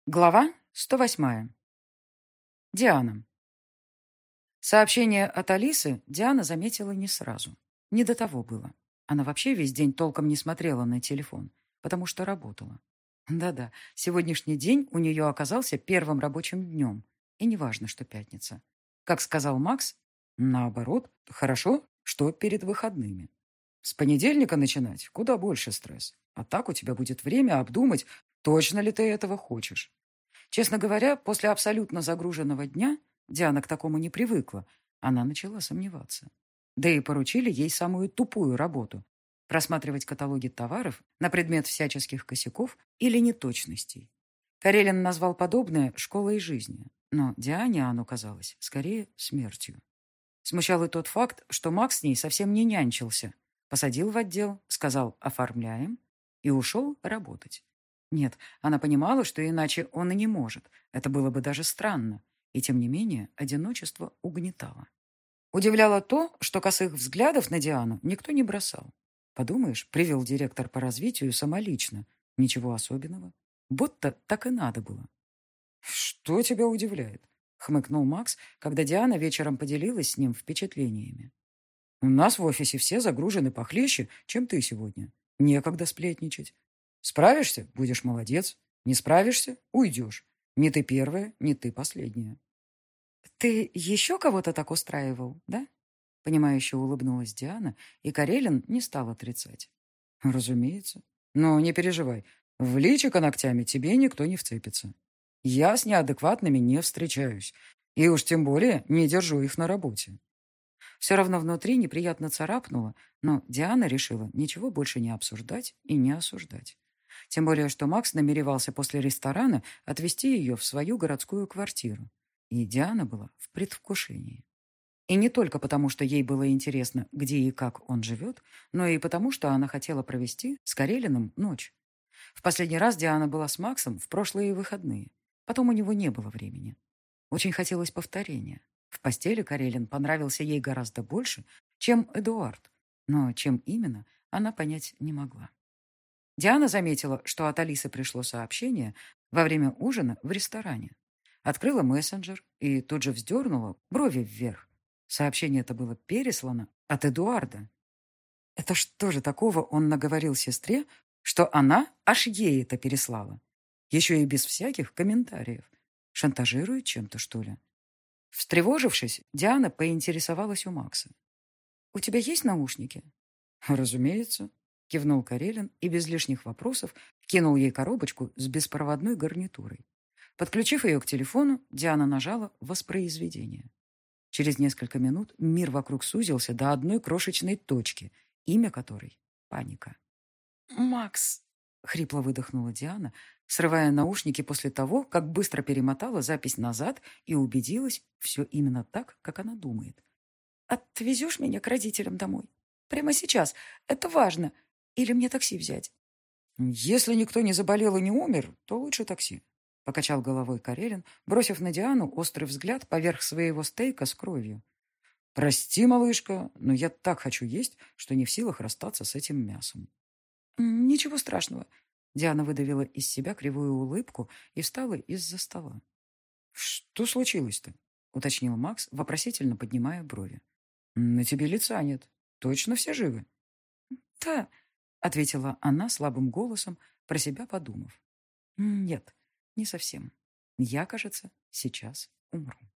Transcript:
Глава 108. Диана. Сообщение от Алисы Диана заметила не сразу. Не до того было. Она вообще весь день толком не смотрела на телефон, потому что работала. Да-да, сегодняшний день у нее оказался первым рабочим днем. И неважно, что пятница. Как сказал Макс, наоборот, хорошо, что перед выходными. С понедельника начинать куда больше стресс. А так у тебя будет время обдумать, точно ли ты этого хочешь. Честно говоря, после абсолютно загруженного дня Диана к такому не привыкла. Она начала сомневаться. Да и поручили ей самую тупую работу — просматривать каталоги товаров на предмет всяческих косяков или неточностей. Карелин назвал подобное школой жизни, но Диане оно казалось скорее смертью. Смущал и тот факт, что Макс с ней совсем не нянчился. Посадил в отдел, сказал «оформляем» и ушел работать. Нет, она понимала, что иначе он и не может. Это было бы даже странно. И тем не менее, одиночество угнетало. Удивляло то, что косых взглядов на Диану никто не бросал. Подумаешь, привел директор по развитию самолично. Ничего особенного. Будто так и надо было. «Что тебя удивляет?» — хмыкнул Макс, когда Диана вечером поделилась с ним впечатлениями. «У нас в офисе все загружены похлеще, чем ты сегодня. Некогда сплетничать. Справишься — будешь молодец. Не справишься — уйдешь. Не ты первая, не ты последняя». «Ты еще кого-то так устраивал, да?» Понимающе улыбнулась Диана, и Карелин не стал отрицать. «Разумеется. Но не переживай. В личико ногтями тебе никто не вцепится. Я с неадекватными не встречаюсь. И уж тем более не держу их на работе». Все равно внутри неприятно царапнуло, но Диана решила ничего больше не обсуждать и не осуждать. Тем более, что Макс намеревался после ресторана отвезти ее в свою городскую квартиру. И Диана была в предвкушении. И не только потому, что ей было интересно, где и как он живет, но и потому, что она хотела провести с Карелиным ночь. В последний раз Диана была с Максом в прошлые выходные. Потом у него не было времени. Очень хотелось повторения. В постели Карелин понравился ей гораздо больше, чем Эдуард. Но чем именно, она понять не могла. Диана заметила, что от Алисы пришло сообщение во время ужина в ресторане. Открыла мессенджер и тут же вздернула брови вверх. Сообщение это было переслано от Эдуарда. Это что же такого он наговорил сестре, что она аж ей это переслала? Еще и без всяких комментариев. Шантажирует чем-то, что ли? Встревожившись, Диана поинтересовалась у Макса. «У тебя есть наушники?» «Разумеется», — кивнул Карелин и без лишних вопросов кинул ей коробочку с беспроводной гарнитурой. Подключив ее к телефону, Диана нажала «Воспроизведение». Через несколько минут мир вокруг сузился до одной крошечной точки, имя которой — паника. «Макс!» — хрипло выдохнула Диана, срывая наушники после того, как быстро перемотала запись назад и убедилась, все именно так, как она думает. «Отвезешь меня к родителям домой? Прямо сейчас. Это важно. Или мне такси взять?» «Если никто не заболел и не умер, то лучше такси», — покачал головой Карелин, бросив на Диану острый взгляд поверх своего стейка с кровью. «Прости, малышка, но я так хочу есть, что не в силах расстаться с этим мясом». «Ничего страшного». Диана выдавила из себя кривую улыбку и встала из-за стола. «Что случилось-то?» — уточнил Макс, вопросительно поднимая брови. «На тебе лица нет. Точно все живы?» «Да», — ответила она слабым голосом, про себя подумав. «Нет, не совсем. Я, кажется, сейчас умру».